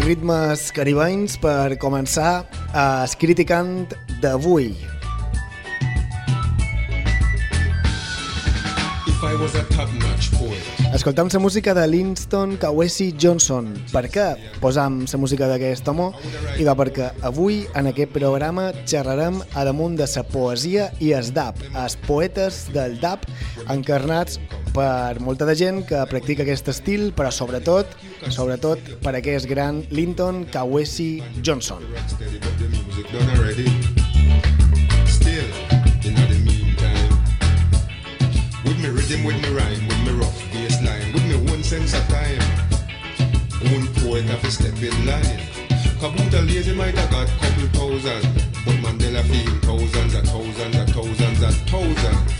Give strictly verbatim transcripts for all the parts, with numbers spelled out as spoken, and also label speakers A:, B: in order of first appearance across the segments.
A: ritmes caribenys per començar a Criticant d'avui. Escoltam la música de Linton Kwesi Johnson. Per què posam la música d'aquest home? I va perquè avui en aquest programa xerrarem a damunt de la poesia i el dub, els poetes del dub encarnats per molta de gent que practica aquest estil, però sobretot sobretot per aquest gran Linton Kwesi Johnson.
B: With me rhythm, with me rhyme, with me rough bassline, with me one sense of time, one poet have to step in line. Kabuta lazy might have got couple thousand, but Mandela feel thousands and thousands and thousands and thousands.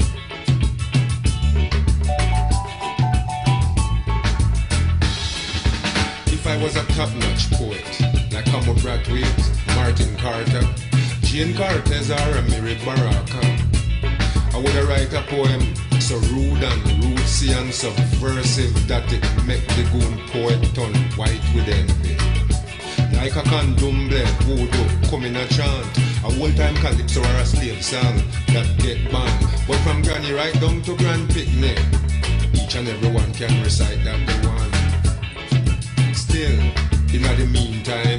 B: If I was a top-notch poet, like Humble Bradwaite, Martin Carter, Jane Cortez or a Mary Baraka, I would write a poem so rude and rootsy and subversive that it make the goon poet turn white with envy. Like a candomblé, voodoo, come in a chant, a old-time calypso or a slave song that get banned. But from granny right down to grand picnic, each and everyone can recite that they want. Still, in the meantime,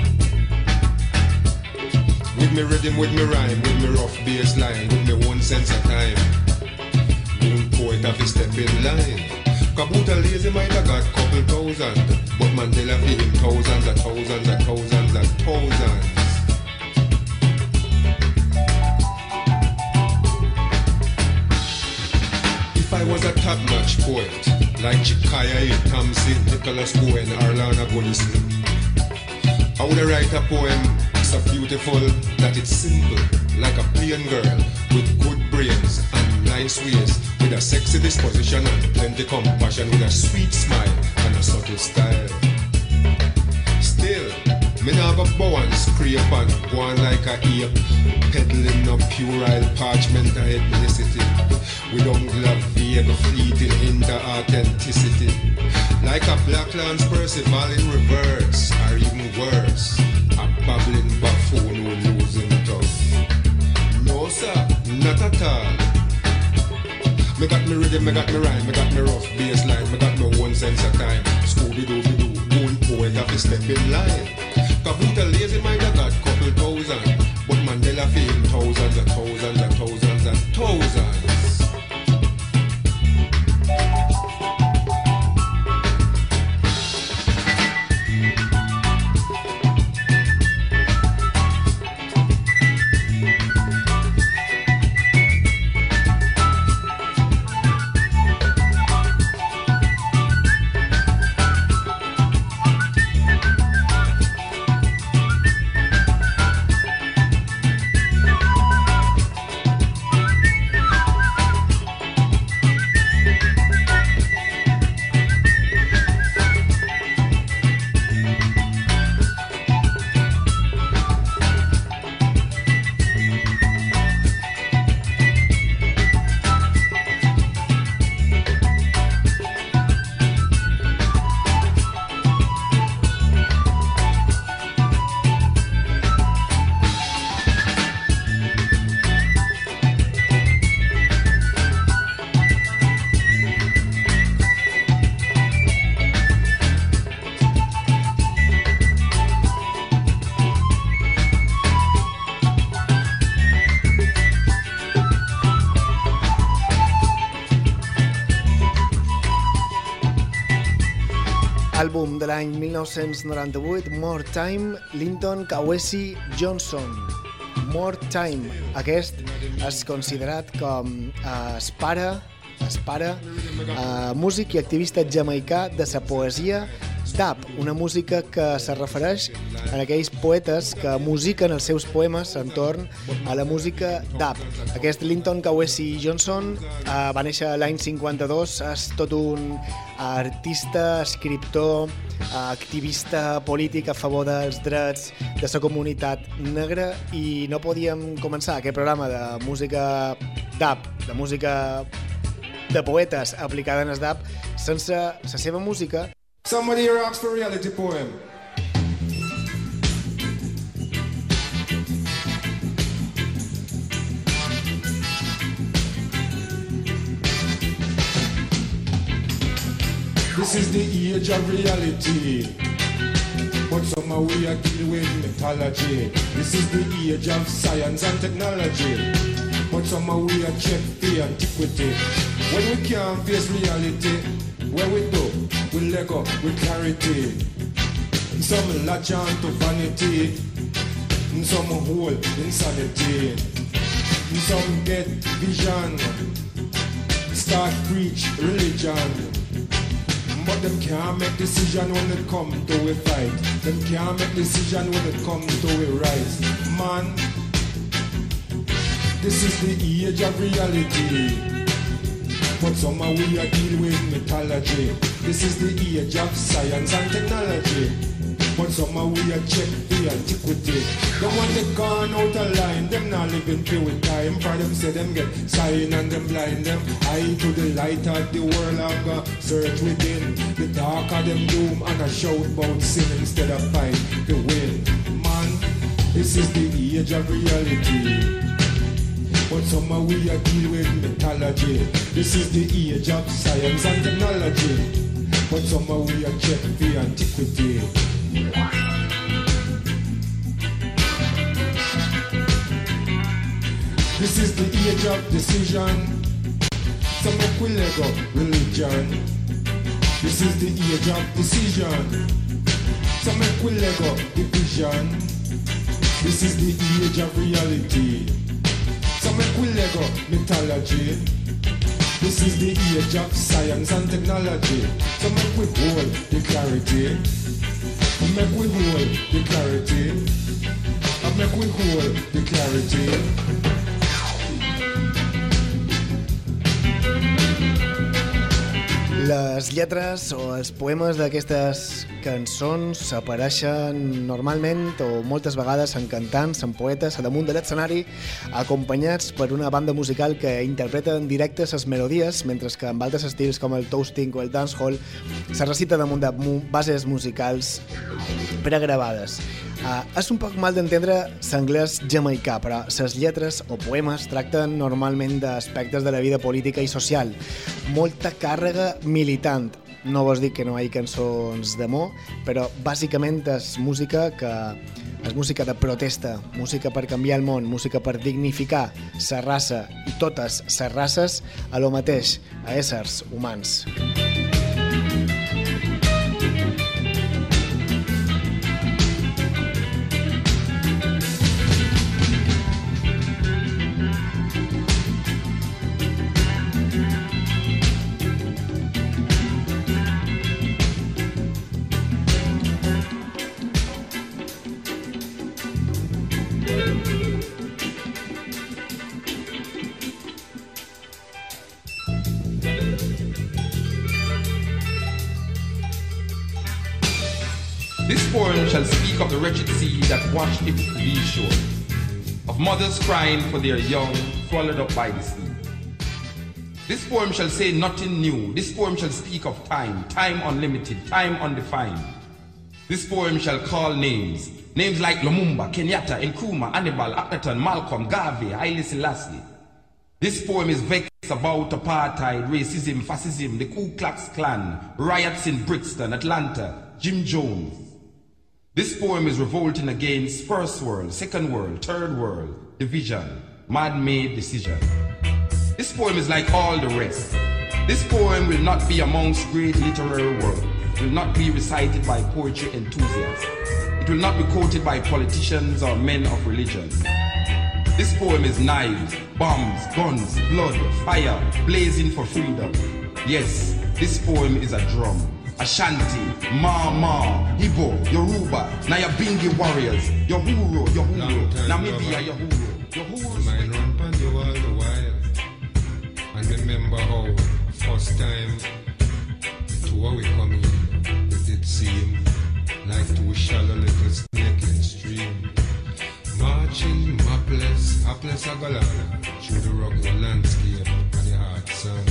B: with me rhythm, with me rhyme, with me rough bass line, with me one sense of time, one poet have to step in line. Kabuta lazy might have got couple thousand, but Mandela feel him thousands and thousands and thousands and thousands. If I was a top-notch poet, like Chikaya A. Thompson, Nicholas Cohen, or Lana Goodison, I would write a poem so beautiful that it's simple, like a plain girl with good brains and nice ways, with a sexy disposition and plenty compassion, with a sweet smile and a subtle style. Still, me nah go bow and scrape and go on like a ape, peddling up puerile parchment of ethnicity, with unglove vague fleeting into authenticity, like a Black Lance Percival in reverse, or even worse, a babbling buffoon who losing tongue. No sir, not at all. Me got me rhythm, me got me rhyme, me got me rough bassline, me got me one sense of time. Scooby-Dooby-Doo, one poet have to step in line. Kabuta lazy might have got couple thousand, but Mandela feel thousands and thousands and thousands and thousands.
A: Àlbum de l'any mil nou-cents noranta-vuit, More Time, Linton Kwesi Johnson. More Time. Aquest és considerat com el pare, el pare, eh, músic i activista jamaicà de la poesia dub, una música que se refereix a aquells poetes que musiquen els seus poemes entorn a la música dub. Aquest Linton Kwesi Johnson eh, va néixer l'any cinquanta-dos, és tot un artista, escriptor, activista polític a favor dels drets de la comunitat negra, i no podíem començar aquest programa de música dub, de música de poetes aplicada en el dub, sense la seva música.
B: Somebody here asks for reality poem. This is the age of reality. But somehow we are dealing with mythology. This is the age of science and technology. But somehow we are check the antiquity. When we can't face reality, where we do, we let go with clarity. Some latch on to vanity, some hold insanity, some get vision, start preach religion. But them can't make decision when it come to a fight. Them can't make decision when it come to a rise. Man, this is the age of reality. But somehow we are dealing with mythology. This is the age of science and technology. But somehow we are check the antiquity. The one that gone out of line, them not living through with time. For them say them get sign and them blind them. Eye to the light of the world and go search within. The dark of them doom and a shout about sin instead of fight the win. Man, this is the age of reality. But somehow we are dealing with mythology. This is the age of science and technology. But somehow we are check the antiquity. This is the age of decision. Some make we let go religion. This is the age of decision. Some make we let go division. This is the age of reality. Some make we let go mythology. This is the age of science and technology. Some make we hold the clarity. Make we hold the clarity. And make we hold the clarity.
A: Les lletres o els poemes d'aquestes cançons apareixen normalment o moltes vegades en cantants, en poetes, a damunt de l'escenari, acompanyats per una banda musical que interpreta en directe les melodies, mentre que amb altres estils com el toasting o el dancehall se recita damunt de bases musicals pregravades. Uh, és un poc mal d'entendre l'anglès jamaicà, però les lletres o poemes tracten normalment d'aspectes de la vida política i social. Molta càrrega militant. No vols dir que no hi ha cançons d'amor, però bàsicament és música que és música de protesta, música per canviar el món, música per dignificar la raça i totes les races a lo mateix, a éssers humans.
C: This poem shall speak of the wretched sea that washed its lee shore, of mothers crying for their young swallowed up by the sea. This poem shall say nothing new. This poem shall speak of time, time unlimited, time undefined. This poem shall call names, names like Lumumba, Kenyatta, Nkrumah, Hannibal, Akhenaton, Malcolm, Garvey, Haile Selassie. This poem is vexed about apartheid, racism, fascism, the Ku Klux Klan, riots in Brixton, Atlanta, Jim Jones. This poem is revolting against first world, second world, third world, division, man-made decision. This poem is like all the rest. This poem will not be amongst great literary works. It will not be recited by poetry enthusiasts. It will not be quoted by politicians or men of religion. This poem is knives, bombs, guns, blood, fire, blazing for freedom. Yes, this poem is a drum. Ashanti, Mama, Igbo, Yoruba, Nyabingi warriors, Yohuro, Yohuro, Namibia, Yohuro, Yohuro.
B: Mine run pan you all the while. And remember how first time to where we come in, it did seem like two shallow little snake in stream. Marching, mapless, hapless Agalana, through the rugged landscape and the hard sun.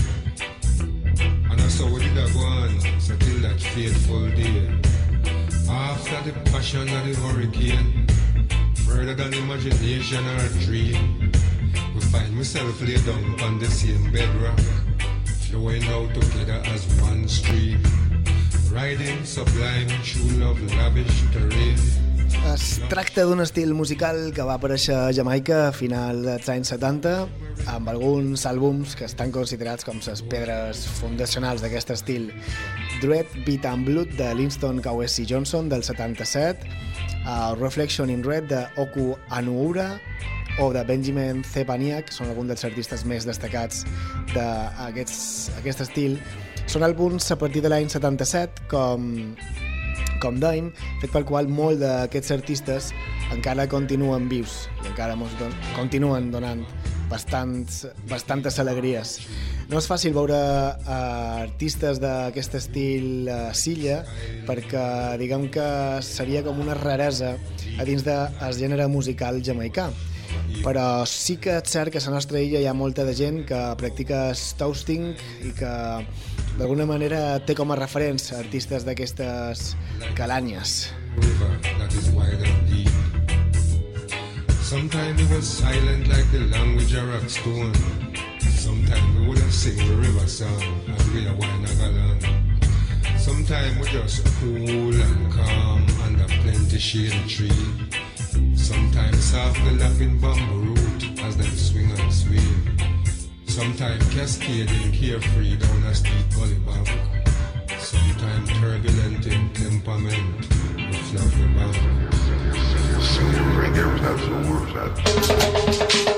B: And that's how we did a go on, so till that fateful day. After the passion of the hurricane, further than imagination or dream, we find myself laid down on the same bedrock, flowing out together as one stream. riding sublime, true love lavish terrain.
A: Es tracta d'un estil musical que va aparèixer a Jamaica a final dels anys setanta, amb alguns àlbums que estan considerats com les pedres fundacionals d'aquest estil. Dread, Beat and Blood de Livingston Kawesi Johnson del setanta-set, uh, Reflection in Red de Oku Anuura o de Benjamin Zepaniak, són alguns dels artistes més destacats d'aquest estil. Són àlbums a partir de l'any setanta-set, com, com dèiem, fet pel qual molt d'aquests artistes encara continuen vius i encara mos don continuen donant bastants, bastantes alegries. No és fàcil veure uh, artistes d'aquest estil a uh, Silla, perquè diguem que seria com una raresa a dins del gènere musical jamaicà. Però sí que és cert que a la nostra illa hi ha molta de gent que practica toasting i que d'alguna manera té com a referents artistes d'aquestes calanyes.
B: Sometimes it was silent like the language of rock stone. Sometimes we would have sing the river song and we a wine a gallon. Sometimes we just cool and calm under plenty shade tree. Sometimes softly laughing bamboo root as them swing and sway. Sometimes cascading carefree down a steep gully bank. Sometimes turbulent in temperament with fluffy bank. Right there was that, so where was that?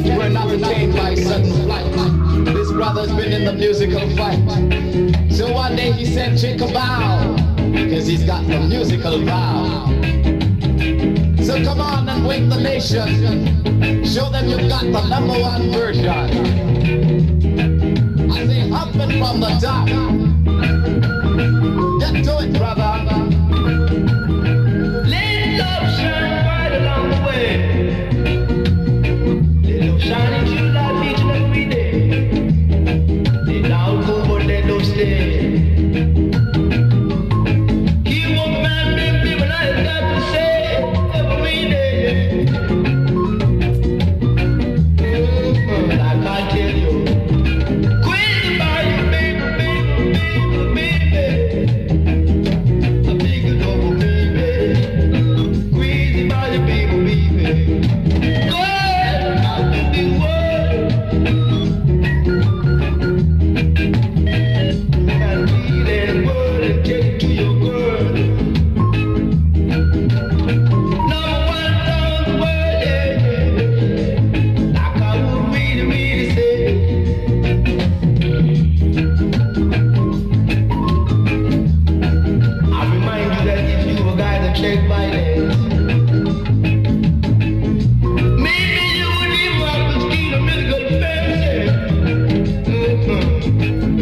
D: we're not detained by sudden flight. This brother's been in the musical fight. So one day he said, "Chick a bow," because he's got the musical power. So come on and wake the nation. Show them you've got the number one version. I say hopping from the top. Get to it, brother. Let love shine right along the way. Let love shine into your life each and every day. They now go, but they don't stay. Keep on man, big people, I got to say every day. Mm-hmm, I can't tell you. Crazy about you, baby, baby, baby, baby. I think it over, baby. Crazy about you, baby, baby. Go ahead, out the big world. And read any word and take it to your girl. Number one down the world, yeah. Like I would really, really say. I remind you that if you a guy that check violence, maybe you would even have to steal a medical fancy. Mm-hmm.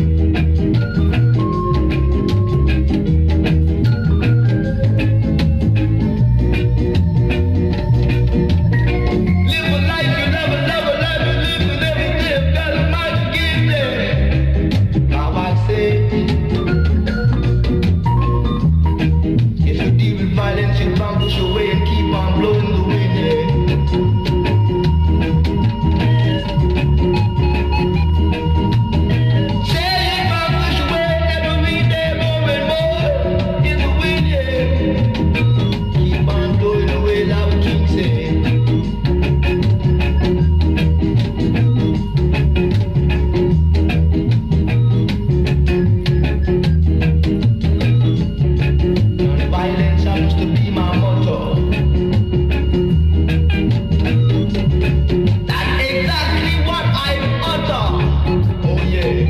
D: Live a life you never, never, never live with every day. Got a mind to give them. Now I say, if you deal with violence, you can't push away and keep on blowing the wind. Yeah. Say you can't push away every day more and more in the wind. Yeah. Keep on blowing away, like the king said. Violence happens to be my motto. That's exactly what I utter. Oh yeah.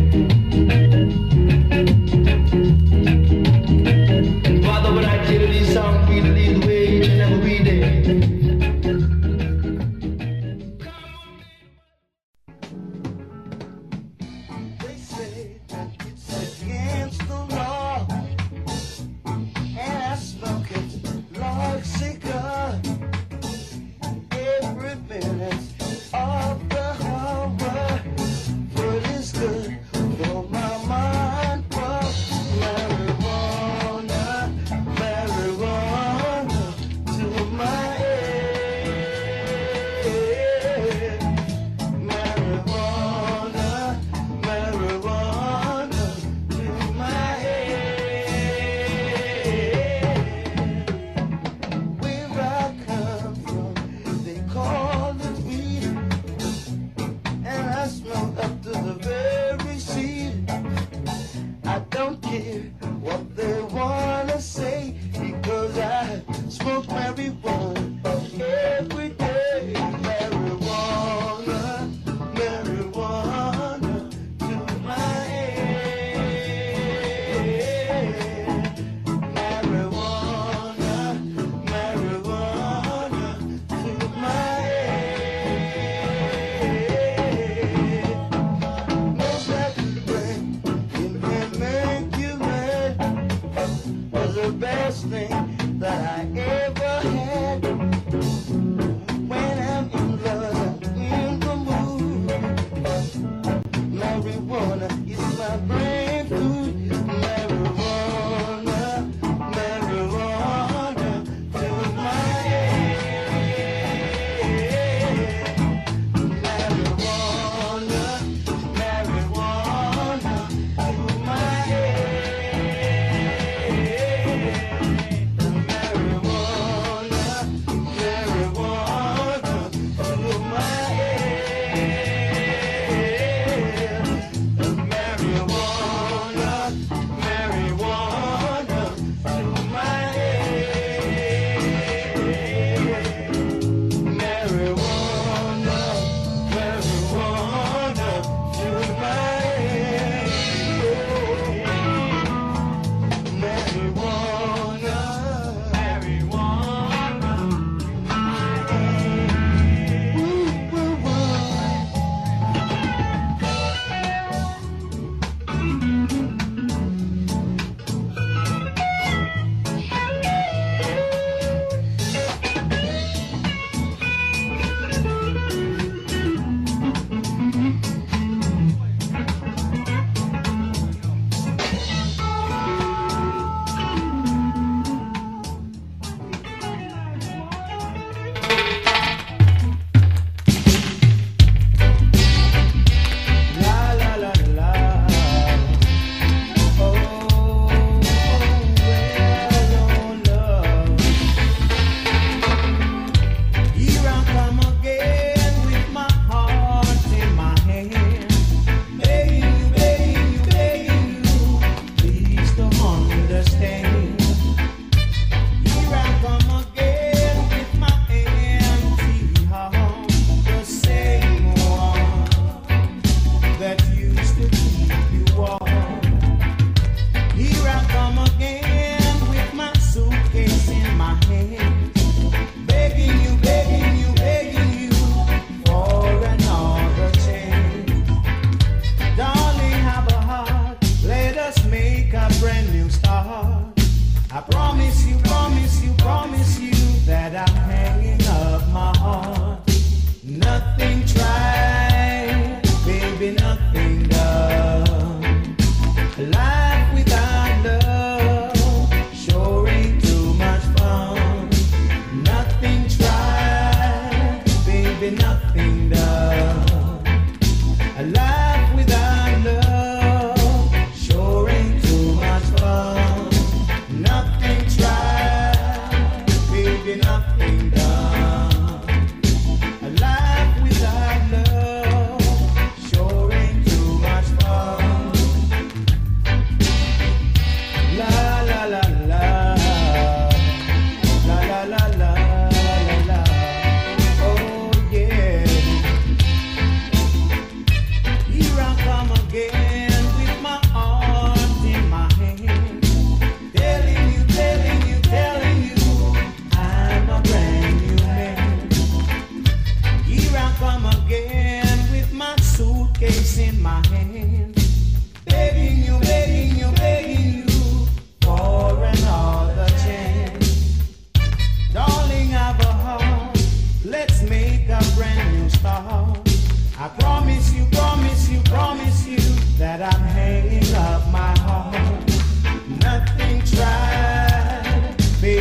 D: And Father, when I tell you these songs, we lead the way each and every day.
E: They say that it's against the law, and I smoke it like cigar.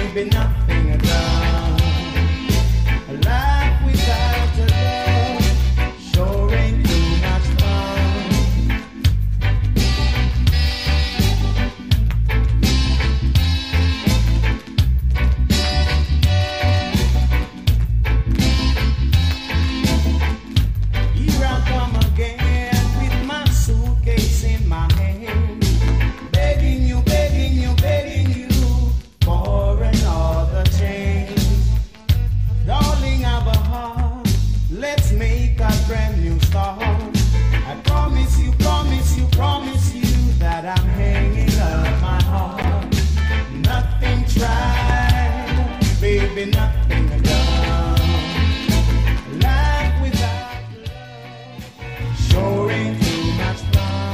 E: baby, nothing at all. A life without a love sure ain't too much fun. Here I come again with my suitcase in my hand, begging you, begging you, begging you for another chance. Darling, have a heart, let's make a brand new start. I promise you, promise you, promise you that I'm hanging up my heart. Nothing tried, baby, nothing done. Life without love sure ain't too much fun.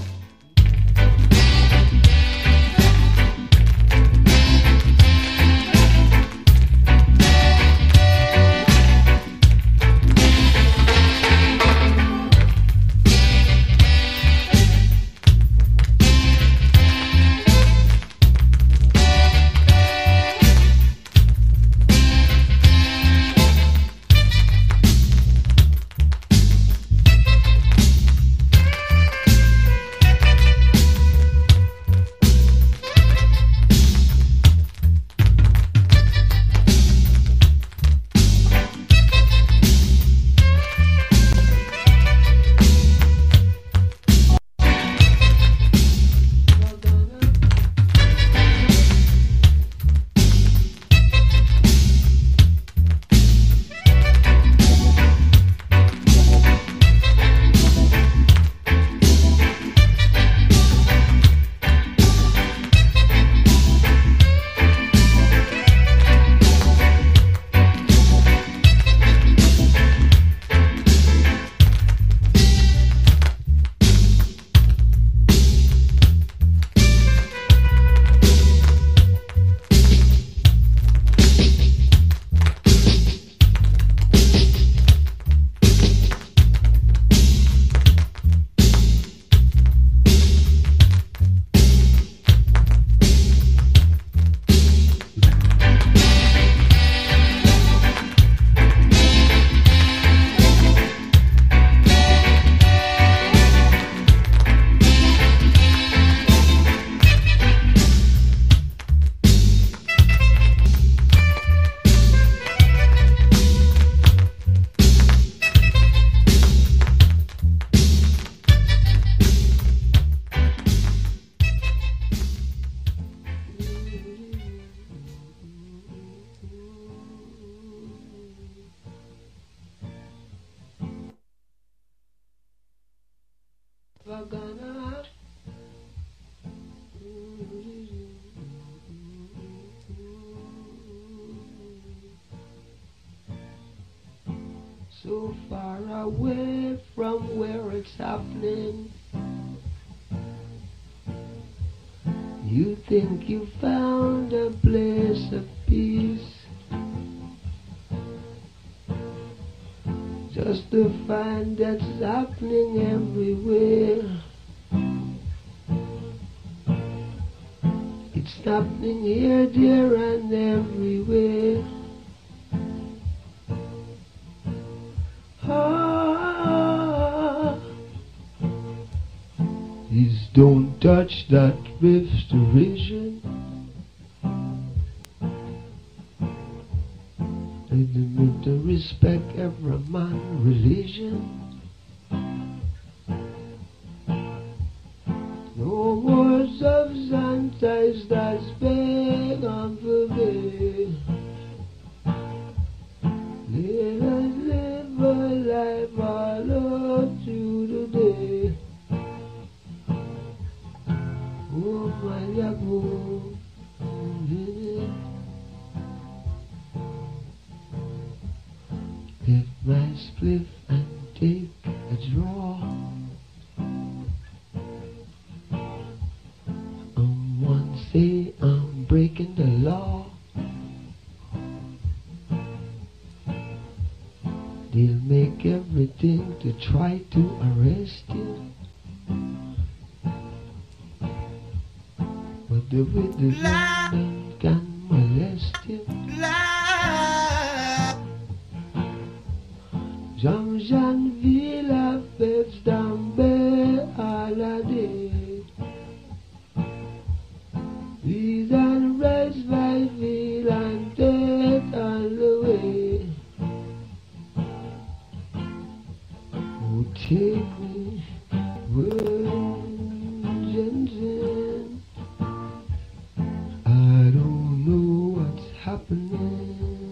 F: So far away from where it's happening, you think you found a place of peace, just to find that's happening everywhere. It's happening here, there, and everywhere. Ah, please don't touch that restoration. I need to respect every man's religion. No words of sanitize that's big on the day. Let us live a life all up to the day. Oh my yabo, lift my spliff and take a draw. Um, one say I'm breaking the law. They'll make everything to try to arrest you. But the witness can molest still Jean-Jean-Ville a fait d'Ambert à la dé. These and race by Ville and death all the way. Oh, take me where Jen-Jen. I don't know what's happening.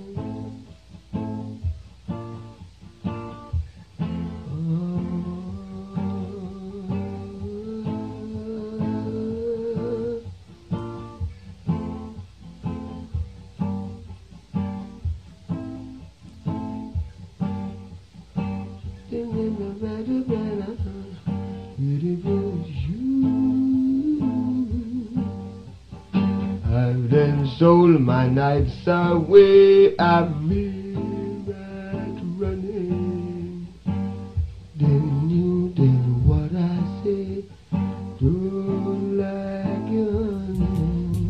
F: I've then sold my nights away. I've been right running. Then you did what I say. Don't like your honey.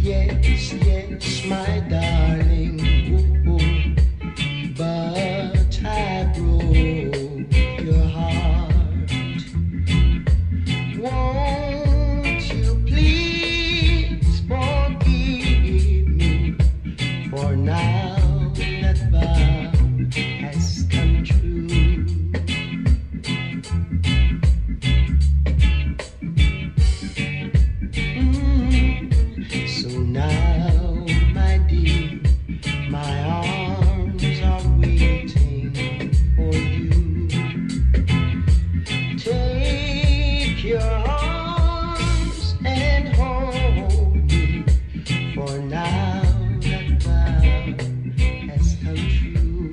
E: Yes, yes, my darling. Ooh, but I broke your heart. Won't you please forgive me? For now that vow has come true. Mm. So now, my dear, my arms are waiting for you. Take your arms and hold me, for now that vow has come true.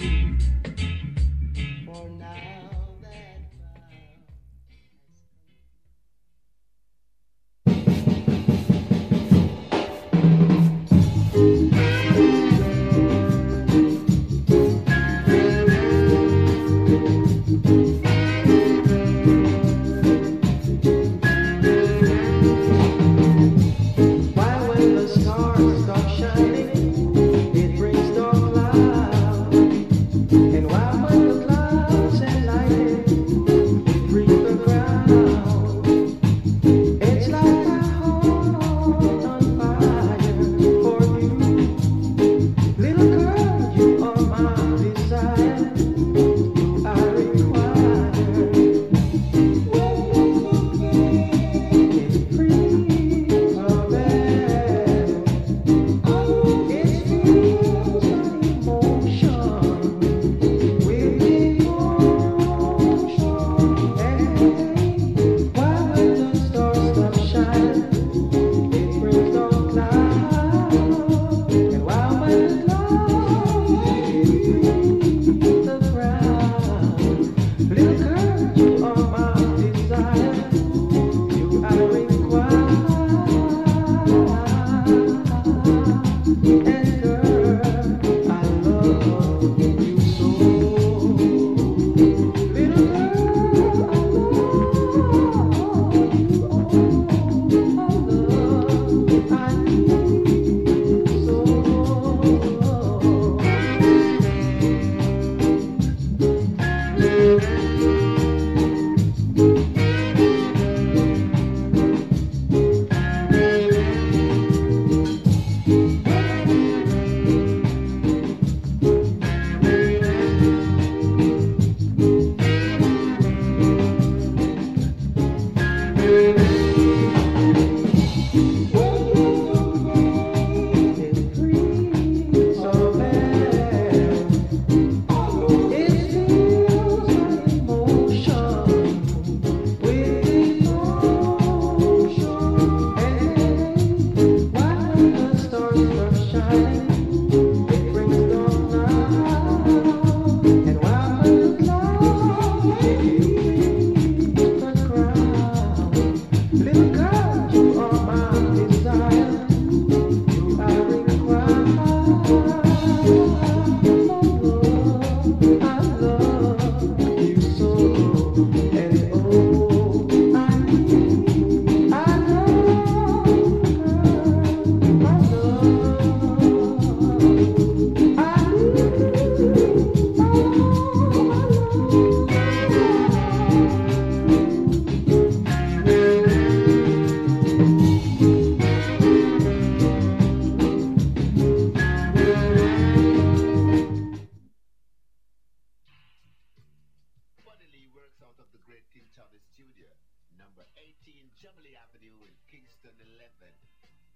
E: For now that vow. Why when the stars stop shining, it brings dark clouds. And why when the clouds and lightning, it brings the ground. It's like my heart on fire for you. Little girl, you are my desire. You are required. It brings a bell. It feels like emotion with emotion. And why when the stars stop shining, it brings dark clouds. And why when the clouds, it brings the ground. Little girl, you are my desire. You are required. And girl, I love you so. Little girl, I love you. Oh, I love, I need you so. It brings a bell. It feels like emotion with emotion. And why when the stars start shining, it brings dark clouds. And why when the clouds, it brings the ground. Little girl, you are my desire. You are required. I love you so. And oh, I need, I love you, girl. I love, I need,
G: Funnily works out of the Great King Charlie Studio, number eighteen Jubilee Avenue in Kingston eleven.